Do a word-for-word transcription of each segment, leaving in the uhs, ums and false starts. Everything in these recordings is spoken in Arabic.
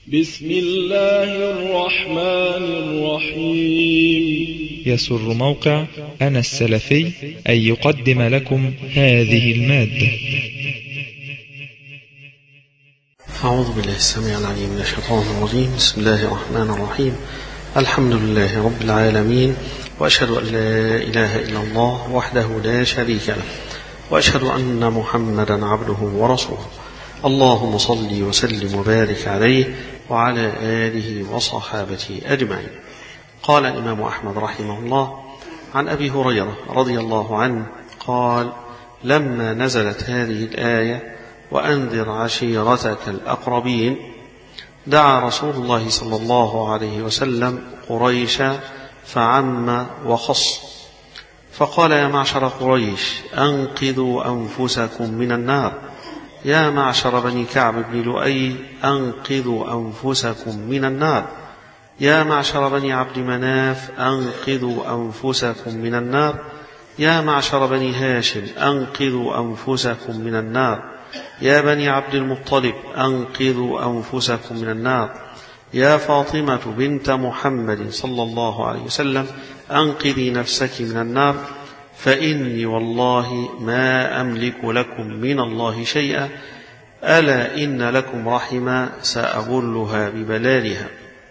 بسم الله الرحمن الرحيم. يسر موقع أنا السلفي أن يقدم لكم هذه المادة. أعوذ بالله السميع العليم من الشيطان الرجيم. بسم الله الرحمن الرحيم. الحمد لله رب العالمين، وأشهد أن لا إله إلا الله وحده لا شريك له، وأشهد أن محمدا عبده ورسوله. اللهم صل وسلم وبارك عليه وعلى آله وصحابته أجمعين. قال الإمام أحمد رحمه الله عن أبي هريرة رضي الله عنه قال: لما نزلت هذه الآية وأنذر عشيرتك الأقربين، دعا رسول الله صلى الله عليه وسلم قريشا فعم وخص، فقال: يا معشر قريش، أنقذوا أنفسكم من النار. يا معشر بني كعب بن لؤي، أنقذوا أنفسكم من النار. يا معشر بني عبد مناف، أنقذوا أنفسكم من النار. يا معشر بني هاشم، أنقذوا أنفسكم من النار. يا بني عبد المطلب، أنقذوا أنفسكم من النار. يا فاطمة بنت محمد صلى الله عليه وسلم، أنقذي نفسك من النار، فإني والله ما أملك لكم من الله شيئا، ألا إن لكم رحما سأبلها ببلالها.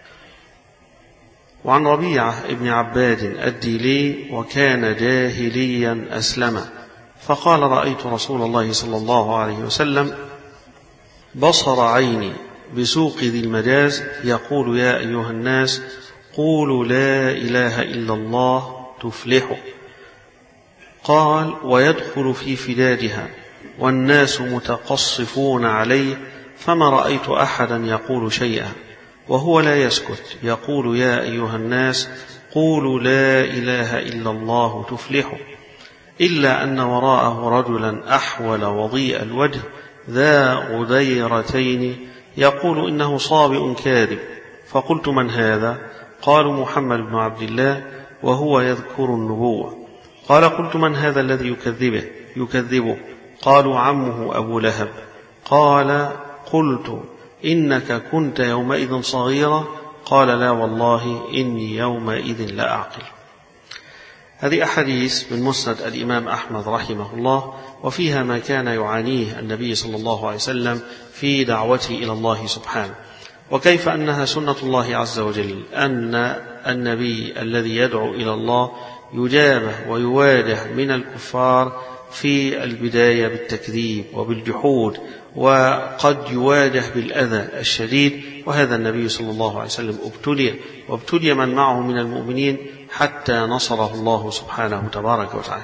وعن ربيعة ابن عباد الديلي، وكان جاهليا أسلم، فقال: رأيت رسول الله صلى الله عليه وسلم بصر عيني بسوق ذي المجاز يقول: يا أيها الناس، قولوا لا إله إلا الله تفلحوا. قال: ويدخل في فدادها والناس متقصفون عليه، فما رأيت أحدا يقول شيئا وهو لا يسكت، يقول: يا أيها الناس، قولوا لا إله إلا الله تفلحوا، إلا أن وراءه رجلا أحول وضيء الوجه ذا غديرتين يقول: إنه صابئ كاذب. فقلت: من هذا؟ قالوا: محمد بن عبد الله، وهو يذكر النبوة. قال: قلت: من هذا الذي يكذبه يكذبه؟ قالوا: عمه أبو لهب. قال: قلت: إنك كنت يومئذ صغيرا؟ قال: لا والله إني يومئذ لا أعقل. هذه أحاديث من مسند الإمام أحمد رحمه الله، وفيها ما كان يعانيه النبي صلى الله عليه وسلم في دعوته إلى الله سبحانه، وكيف أنها سنة الله عز وجل أن النبي الذي يدعو إلى الله يجابه ويواجه من الكفار في البداية بالتكذيب وبالجحود، وقد يواجه بالأذى الشديد. وهذا النبي صلى الله عليه وسلم ابتلي وابتلي من معه من المؤمنين حتى نصره الله سبحانه تبارك وتعالى.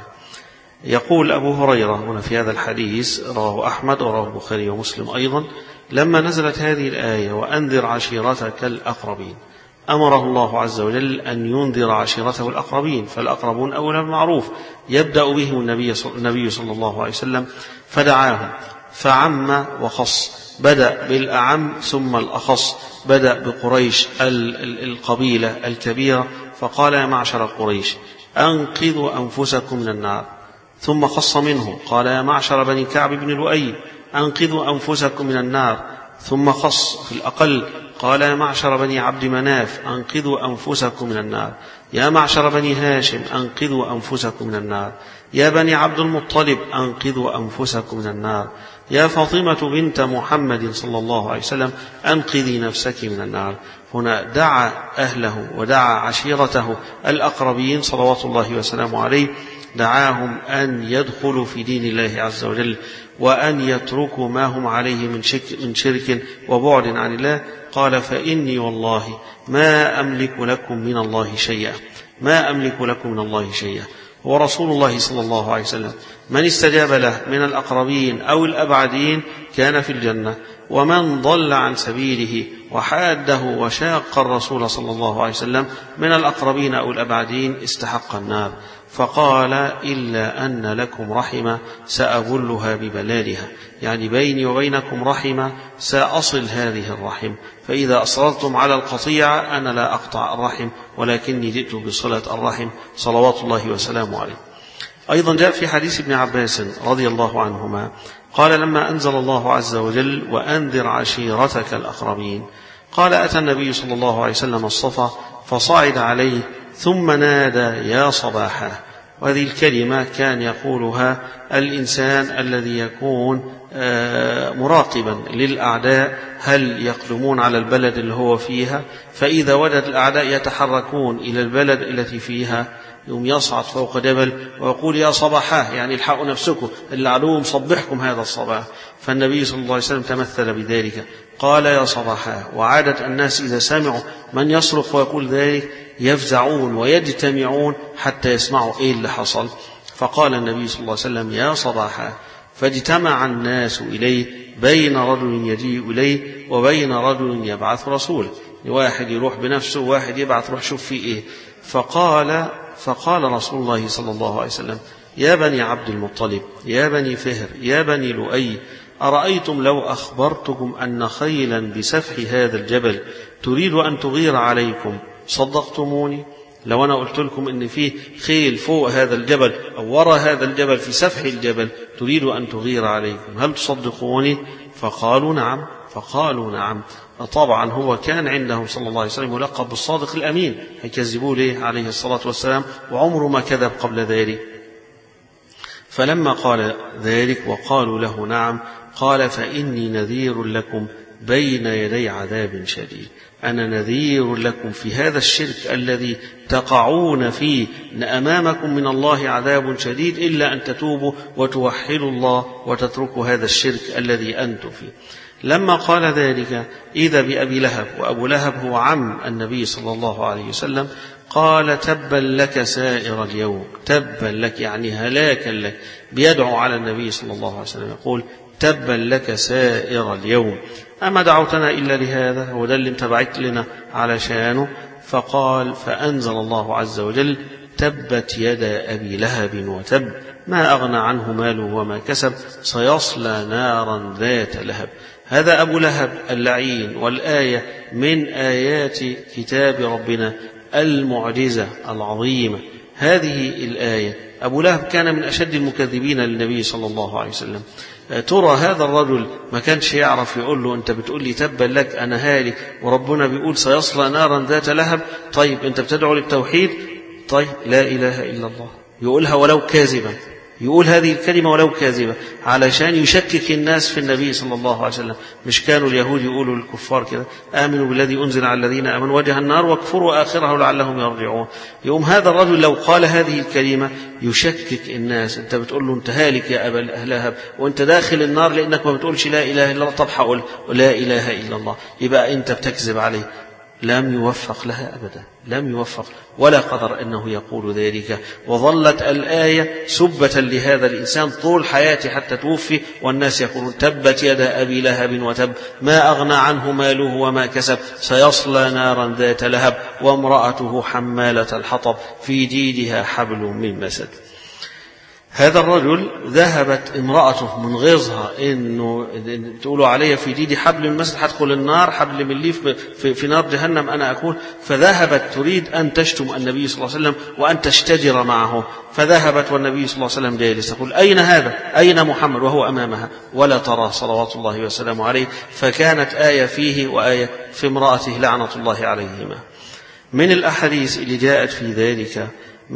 يقول أبو هريرة هنا في هذا الحديث، رواه أحمد ورواه البخاري ومسلم أيضا: لما نزلت هذه الآية وأنذر عشيرتك الأقربين، أمره الله عز وجل أن ينذر عشيرته الأقربين، فالأقربون أولى بالمعروف، يبدأ بهم النبي صلى الله عليه وسلم، فدعاهم فعم وخص، بدأ بالأعم ثم الأخص، بدأ بقريش القبيلة الكبيرة، فقال: يا معشر قريش، أنقذوا أنفسكم من النار. ثم خص منهم، قال: يا معشر بني كعب بن لؤي، أنقذوا أنفسكم من النار. ثم خص في الأقل، قال: يا معشر بني عبد مناف، أنقذوا أنفسكم من النار. يا معشر بني هاشم، أنقذوا أنفسكم من النار. يا بني عبد المطلب، أنقذوا أنفسكم من النار. يا فاطمة بنت محمد صلى الله عليه وسلم، أنقذي نفسك من النار. هنا دعا أهله ودعا عشيرته الأقربين صلوات الله وسلامه عليه، دعاهم أن يدخلوا في دين الله عز وجل، وأن يتركوا ما هم عليه من شرك وبعد عن الله. قال: فإني والله ما أملك لكم من الله شيئا، ما أملك لكم من الله شيئا. ورسول الله صلى الله عليه وسلم من استجاب له من الأقربين أو الأبعدين كان في الجنة، ومن ضل عن سبيله وحاده وشاق الرسول صلى الله عليه وسلم من الأقربين أو الأبعدين استحق النار. فقال: إلا أن لكم رحمة سأبلها ببلالها، يعني بيني وبينكم رحمة سأصل هذه الرحم، فإذا أصررتم على القطيعة أنا لا أقطع الرحم، ولكني جئت بصلة الرحم صلوات الله وسلامه عليه. أيضا جاء في حديث ابن عباس رضي الله عنهما قال: لما أنزل الله عز وجل وأنذر عشيرتك الأقربين، قال: أتى النبي صلى الله عليه وسلم الصفا فصعد عليه ثم نادى: يا صباحا. وهذه الكلمة كان يقولها الإنسان الذي يكون مراقبا للأعداء هل يقدمون على البلد اللي هو فيها، فإذا وجد الأعداء يتحركون إلى البلد التي فيها يوم يصعد فوق جبل ويقول: يا صباحا، يعني الحقوا نفسكم، العدو مصبحكم هذا الصباح. فالنبي صلى الله عليه وسلم تمثل بذلك، قال: يا صباحا. وعادة الناس إذا سمعوا من يصرخ ويقول ذلك يفزعون ويجتمعون حتى يسمعوا إيه اللي حصل. فقال النبي صلى الله عليه وسلم: يا صباحا. فاجتمع الناس إليه بين رجل يجيء إليه وبين رجل يبعث رسوله، واحد يروح بنفسه وواحد يبعث روح شوف فيه إيه. فقال فقال رسول الله صلى الله عليه وسلم: يا بني عبد المطلب، يا بني فهر، يا بني لؤي، أرأيتم لو أخبرتكم أن خيلا بسفح هذا الجبل تريد أن تغير عليكم صدقتموني؟ لو أنا قلت لكم إن فيه خيل فوق هذا الجبل أو وراء هذا الجبل في سفح الجبل تريد أن تغير عليكم، هل تصدقوني؟ فقالوا نعم. فقالوا نعم. طبعا هو كان عندهم صلى الله عليه وسلم ملقب بالصادق الأمين، هيكذبوا ليه عليه الصلاة والسلام، وعمره ما كذب قبل ذلك. فلما قال ذلك وقالوا له نعم، قال: فإني نذير لكم بين يدي عذاب شديد. أنا نذير لكم في هذا الشرك الذي تقعون فيه، إن أمامكم من الله عذاب شديد إلا أن تتوبوا وتوحدوا الله وتتركوا هذا الشرك الذي أنتم فيه. لما قال ذلك إذا بأبي لهب، وأبو لهب هو عم النبي صلى الله عليه وسلم، قال: تبا لك سائر اليوم. تبا لك يعني هلاكا لك، بيدعو على النبي صلى الله عليه وسلم يقول: تبا لك سائر اليوم، أما دعوتنا إلا لهذا؟ هو ده اللي انت بعت لنا علشانه؟ فقال: فأنزل الله عز وجل: تبت يدا أبي لهب وتب، ما أغنى عنه ماله وما كسب، سيصلى نارا ذات لهب. هذا أبو لهب اللعين، والآية من آيات كتاب ربنا المعجزة العظيمة. هذه الآية أبو لهب كان من أشد المكذبين للنبي صلى الله عليه وسلم. ترى هذا الرجل ما كانش يعرف يقول له: أنت بتقول لي تبا لك، أنا هالك، وربنا بيقول سيصلى نارا ذات لهب. طيب أنت بتدعو للتوحيد، طيب لا إله إلا الله، يقولها ولو كاذبا، يقول هذه الكلمة ولو كاذبة علشان يشكك الناس في النبي صلى الله عليه وسلم. مش كانوا اليهود يقولوا للكفار كده: آمنوا بالذي أنزل على الذين آمنوا وجه النار واكفروا آخره لعلهم يرجعون. يوم هذا الرجل لو قال هذه الكلمة يشكك الناس. أنت بتقول له أنت هالك يا أبا لهب، وأنت داخل النار لأنك ما بتقولش لا إله إلا الله. طب حقول لا إله إلا الله، يبقى أنت بتكذب عليه. لم يوفق لها أبدا، لم يوفق ولا قدر أنه يقول ذلك. وظلت الآية سبة لهذا الإنسان طول حياته حتى توفي، والناس يقولون: تبت يدا أبي لهب وتب، ما أغنى عنه ماله وما كسب، سيصلى نارا ذات لهب، وامرأته حمالة الحطب، في جيدها حبل من مسد. هذا الرجل ذهبت امرأته من غيظها إنه تقولوا علي في جيدي حبل من مسد، حدخل النار، حبل من ليف في, في نار جهنم أنا أكون. فذهبت تريد أن تشتم النبي صلى الله عليه وسلم وأن تشتجر معه، فذهبت والنبي صلى الله عليه وسلم جالس، تقول: أين هذا؟ أين محمد؟ وهو أمامها ولا ترى صلوات الله وسلامه عليه. فكانت آية فيه وآية في امرأته لعنة الله عليهما. من الأحاديث اللي جاءت في ذلك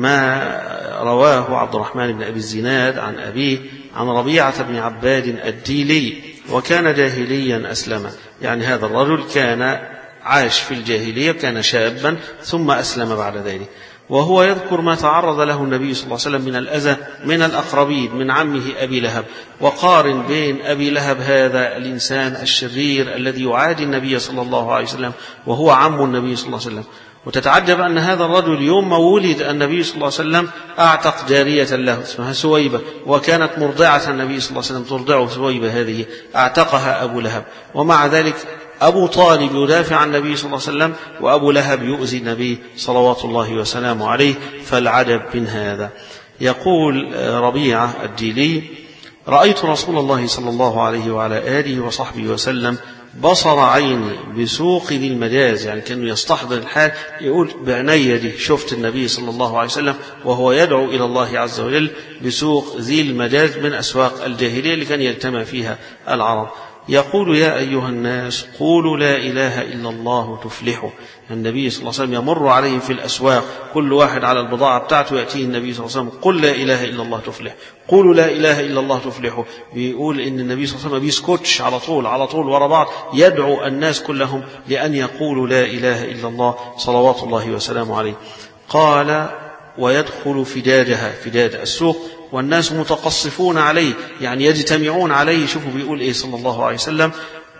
ما رواه عبد الرحمن بن أبي الزناد عن أبيه عن ربيعة بن عباد الديلي، وكان جاهليا أسلم. يعني هذا الرجل كان عاش في الجاهلية، كان شابا ثم أسلم بعد ذلك، وهو يذكر ما تعرض له النبي صلى الله عليه وسلم من الأذى من الأقربين من عمه أبي لهب. وقارن بين أبي لهب هذا الإنسان الشرير الذي يعادي النبي صلى الله عليه وسلم وهو عم النبي صلى الله عليه وسلم، وتتعجب أن هذا الرجل يوم ما ولد النبي صلى الله عليه وسلم أعتق جارية له اسمها سويبة، وكانت مرضعة النبي صلى الله عليه وسلم ترضعه سويبة هذه، أعتقها أبو لهب. ومع ذلك أبو طالب يدافع عن النبي صلى الله عليه وسلم، وأبو لهب يؤذي النبي صلوات الله وسلامه عليه. فالعجب من هذا. يقول ربيعة الديلي: رأيت رسول الله صلى الله عليه وعلى آله وصحبه وسلم بصر عيني بسوق ذي المجاز، يعني كانوا يستحضر الحال، يقول بعناية دي شفت النبي صلى الله عليه وسلم وهو يدعو إلى الله عز وجل بسوق ذي المجاز من أسواق الجاهلية اللي كان يجتمع فيها العرب. يقول يا أيها الناس قولوا لا إله إلا الله تفلحوا. النبي صلى الله عليه وسلم يمر عليهم في الأسواق، كل واحد على البضاعة بتاعته يأتيه النبي صلى الله عليه وسلم قل لا إله إلا الله تفلح، قولوا لا إله إلا الله تفلحوا. بيقول إن النبي صلى الله عليه وسلم بيسكتش، على طول على طول ورا بعض يدعو الناس كلهم لأن يقولوا لا إله إلا الله صلوات الله وسلامه عليه. قال ويدخل فدادها، فداد السوق، والناس متقصفون عليه يعني يجتمعون عليه. شوفوا بيقول إيه صلى الله عليه وسلم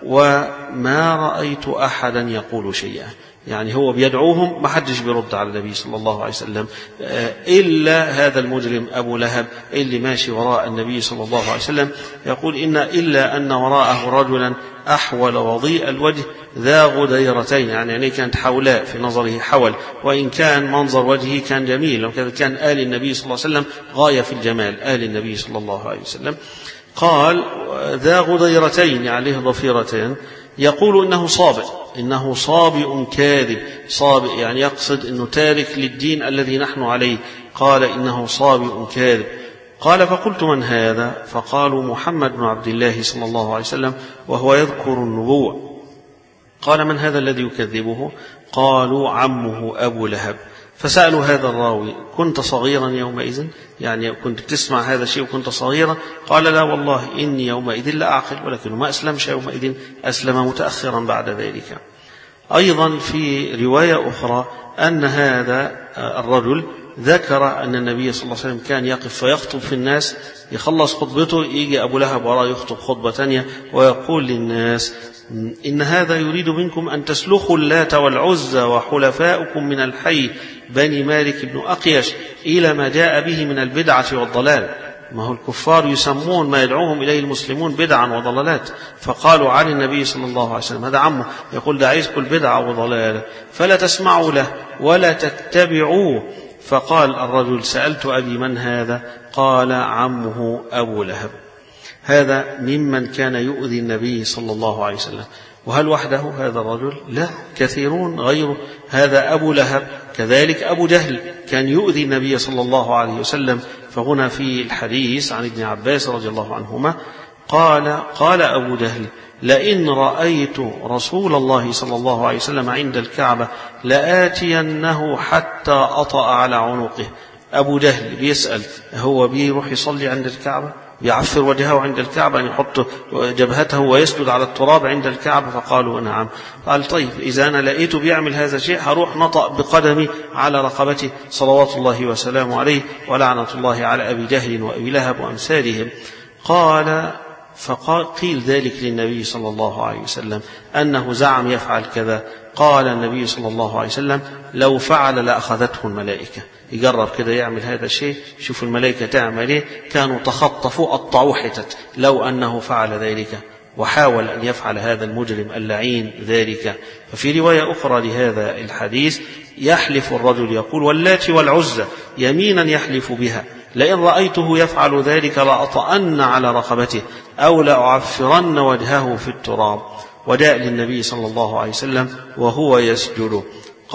وما رأيت أحدا يقول شيئا، يعني هو بيدعوهم ما حدش بيرد على النبي صلى الله عليه وسلم إلا هذا المجرم أبو لهب اللي ماشي وراء النبي صلى الله عليه وسلم. يقول إن إلا أن وراءه رجلا أحول وضيء الوجه ذا غديرتين، يعني يعني كانت حولاء في نظره حول، وإن كان منظر وجهه كان جميل، وكذا كان آل النبي صلى الله عليه وسلم غاية في الجمال، آل النبي صلى الله عليه وسلم. قال ذا غديرتين يعني له ضفيرتين، يقول إنه صابئ، إنه صابئ كاذب. صابئ يعني يقصد أنه تارك للدين الذي نحن عليه. قال إنه صابئ كاذب. قال فقلت من هذا؟ فقالوا محمد بن عبد الله صلى الله عليه وسلم وهو يذكر النبوة. قال من هذا الذي يكذبه؟ قالوا عمه أبو لهب. فسألوا هذا الراوي كنت صغيرا يومئذ، يعني كنت تسمع هذا الشيء وكنت صغيرا؟ قال لا والله إني يومئذ لا أعقل، ولكنه ما أسلمش يومئذ، أسلم متأخرا بعد ذلك. أيضا في رواية أخرى أن هذا الرجل ذكر أن النبي صلى الله عليه وسلم كان يقف فيخطب في الناس، يخلص خطبته يجي أبو لهب وراء يخطب خطبة ثانية ويقول للناس إن هذا يريد منكم أن تسلخوا اللات والعزى وحلفاؤكم من الحي بني مالك بن أقيش إلى ما جاء به من البدعة والضلال. ما هو الكفار يسمون ما يدعوهم إليه المسلمون بدعا وضلالات، فقالوا عن النبي صلى الله عليه وسلم هذا عمه يقول ده عايز كل بدعة وضلالة فلا تسمعوا له ولا تتبعوه. فقال الرجل سألت أبي من هذا؟ قال عمه أبو لهب. هذا ممن كان يؤذي النبي صلى الله عليه وسلم. وهل وحده هذا الرجل؟ لا، كثيرون غيره. هذا أبو لهب، كذلك أبو جهل كان يؤذي النبي صلى الله عليه وسلم. فهنا في الحديث عن ابن عباس رضي الله عنهما قال قال أبو جهل لئن رأيت رسول الله صلى الله عليه وسلم عند الكعبة لآتينه حتى أطأ على عنقه. أبو جهل بيسأل هو بيروح يصلي عند الكعبة، يعفر وجهه عند الكعبة، أن يحط جبهته ويسجد على التراب عند الكعبة؟ فقالوا نعم. قال طيب إذا أنا لقيته بيعمل هذا الشيء هروح نطأ بقدمي على رقبته صلوات الله وسلامه عليه ولعنة الله على أبي جهل وأبي لهب وأمثالهم. قال فقيل ذلك للنبي صلى الله عليه وسلم أنه زعم يفعل كذا. قال النبي صلى الله عليه وسلم لو فعل لأخذته الملائكة. يجرب كده يعمل هذا الشيء، شوف الملائكة تعمل ايه، كانوا تخطفوا قطعوا حتت لو أنه فعل ذلك وحاول أن يفعل هذا المجرم اللعين ذلك. ففي رواية أخرى لهذا الحديث يحلف الرجل يقول واللات والعزى يمينا يحلف بها لئن رأيته يفعل ذلك لأطأن على رقبته أو لأعفرن وجهه في التراب. وداء للنبي صلى الله عليه وسلم وهو يسجد.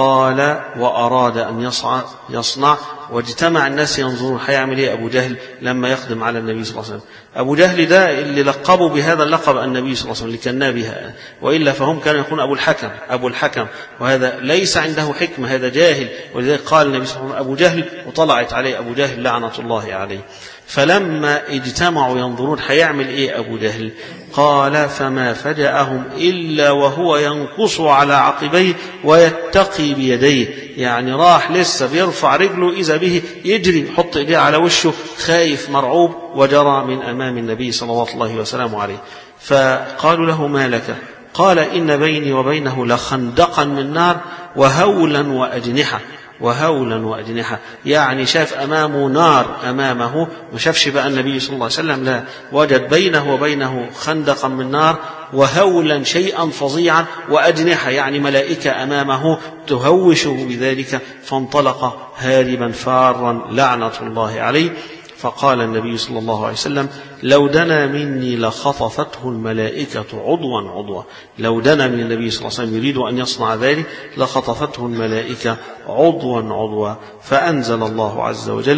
قال وأراد أن يصنع, يصنع واجتمع الناس ينظرون هيعمل ايه أبو جهل لما يقدم على النبي صلى الله عليه وسلم. أبو جهل ده اللي لقبوا بهذا اللقب النبي صلى الله عليه وسلم اللي كان بها، وإلا فهم كانوا يقولون أبو الحكم أبو الحكم، وهذا ليس عنده حكمة، هذا جاهل. ولذلك قال النبي صلى الله عليه وسلم أبو جهل وطلعت عليه أبو جهل لعنة الله عليه. فلما اجتمعوا ينظرون هيعمل ايه أبو جهل؟ قال فما فجأهم إلا وهو ينقص على عقبيه ويتقي بيديه، يعني راح لسه بيرفع رجله إذا به يجري يحط إيديه على وشه خايف مرعوب وجرى من أمام النبي صلى الله عليه وسلم عليه. فقالوا له ما لك؟ قال إن بيني وبينه لخندقا من نار وهولا وأجنحة. وهولا وأجنحة يعني شاف أمامه نار أمامه، ما شافش بقى النبي صلى الله عليه وسلم، لا، وجد بينه وبينه خندقا من نار وهولا شيئا فظيعا وأجنحة يعني ملائكة أمامه تهوشه بذلك. فانطلق هاربا فارا لعنة الله عليه. فقال النبي صلى الله عليه وسلم لو دنا مني لخطفته الملائكة عضوا عضوا. لو دنا من النبي صلى الله عليه وسلم يريد أن يصنع ذلك لخطفته الملائكة عضوا عضوا. فأنزل الله عز وجل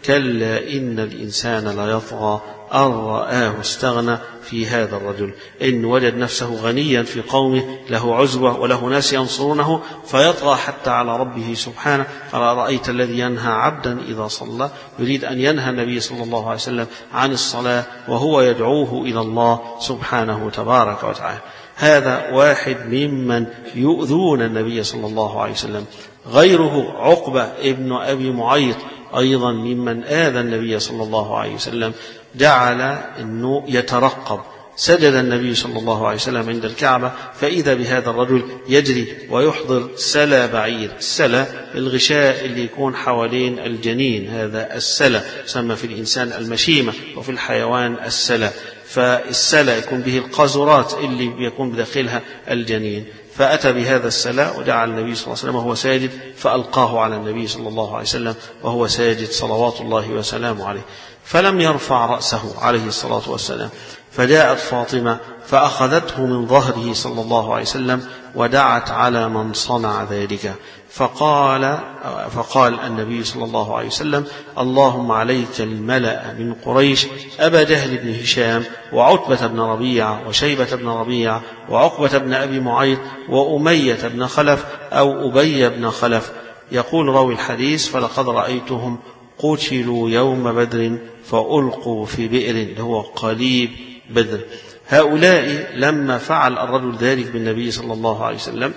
كلا إن الإنسان ليطغى أن رآه استغنى في هذا الرجل، إن وجد نفسه غنيا في قومه له عزوة وله ناس ينصرونه فيطغى حتى على ربه سبحانه. قال رأيت الذي ينهى عبدا إذا صلى، يريد أن ينهى النبي صلى الله عليه وسلم عن الصلاة وهو يدعوه إلى الله سبحانه تبارك وتعالى. هذا واحد ممن يؤذون النبي صلى الله عليه وسلم. غيره عقبة ابن أبي معيط أيضا ممن آذى النبي صلى الله عليه وسلم، جعل أنه يترقب. سجد النبي صلى الله عليه وسلم عند الكعبة فإذا بهذا الرجل يجري ويحضر سلا بعير. السلا الغشاء اللي يكون حوالين الجنين، هذا السلا يسمى في الإنسان المشيمة وفي الحيوان السلا. فالسلا يكون به القاذورات اللي يكون بداخلها الجنين، فأتى بهذا السلا وجعل النبي صلى الله عليه وسلم وهو ساجد فألقاه على النبي صلى الله عليه وسلم وهو ساجد صلوات الله وسلامه عليه، فلم يرفع رأسه عليه الصلاة والسلام. فجاءت فاطمة فأخذته من ظهره صلى الله عليه وسلم ودعت على من صنع ذلك، فقال فقال النبي صلى الله عليه وسلم اللهم عليك الملأ من قريش، أبا جهل بن هشام وعتبة بن ربيعة وشيبة بن ربيعة وعقبة بن أبي معيط وأمية بن خلف أو أبي بن خلف. يقول راوي الحديث فلقد رأيتهم قتلوا يوم بدر فألقوا في بئر، هو قليب بدر. هؤلاء لما فعل الرجل ذلك بالنبي صلى الله عليه وسلم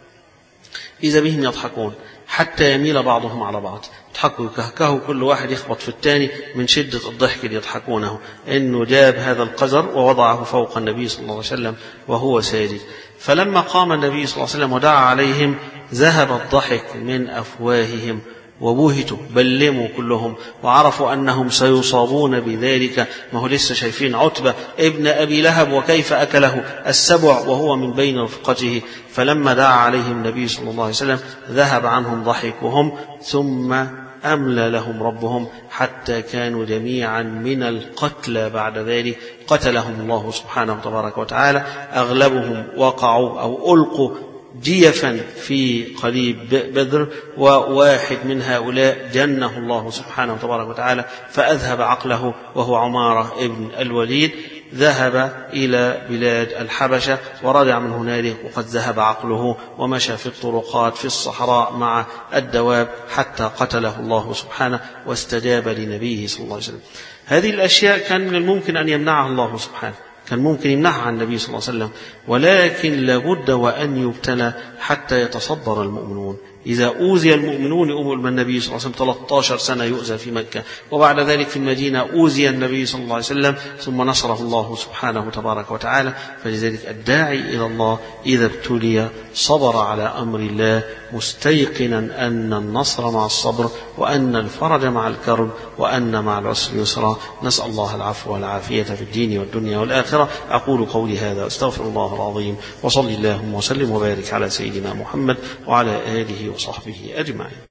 إذا بهم يضحكون حتى يميل بعضهم على بعض، يضحكوا يكهكهوا، كل واحد يخبط في الثاني من شدة الضحك اللي يضحكونه، إنه جاب هذا القذر ووضعه فوق النبي صلى الله عليه وسلم وهو ساجد. فلما قام النبي صلى الله عليه وسلم ودعا عليهم ذهب الضحك من أفواههم وبهتوا، بلموا كلهم وعرفوا أنهم سيصابون بذلك. ما هو لسه شايفين عتبة ابن أبي لهب وكيف أكله السبع وهو من بين رفقته. فلما دعا عليهم النبي صلى الله عليه وسلم ذهب عنهم ضحكهم، ثم أملى لهم ربهم حتى كانوا جميعا من القتلى بعد ذلك قتلهم الله سبحانه تبارك وتعالى. أغلبهم وقعوا أو ألقوا جيفا في قليب بدر، وواحد من هؤلاء جنه الله سبحانه تبارك وتعالى فأذهب عقله وهو عمارة ابن الوليد، ذهب إلى بلاد الحبشة ورجع من هنالك وقد ذهب عقله ومشى في الطرقات في الصحراء مع الدواب حتى قتله الله سبحانه واستجاب لنبيه صلى الله عليه وسلم. هذه الأشياء كان من الممكن أن يمنعها الله سبحانه، كان ممكن يمنعها عن النبي صلى الله عليه وسلم، ولكن لابد وأن يبتلى حتى يتصبر المؤمنون. إذا أوذي المؤمنون يؤمن النبي صلى الله عليه وسلم ثلاثة عشر سنة يؤذى في مكة، وبعد ذلك في المدينة أوذي النبي صلى الله عليه وسلم ثم نصره الله سبحانه تبارك وتعالى. فلذلك الداعي إلى الله إذا ابتلي صبر على أمر الله مستيقنا أن النصر مع الصبر وأن الفرج مع الكرب وأن مع العسر يسرا. نسأل الله العفو والعافية في الدين والدنيا والآخرة. أقول قولي هذا أستغفر الله العظيم، وصلي اللهم وسلم وبارك على سيدنا محمد وعلى آله وصحبه أجمعين.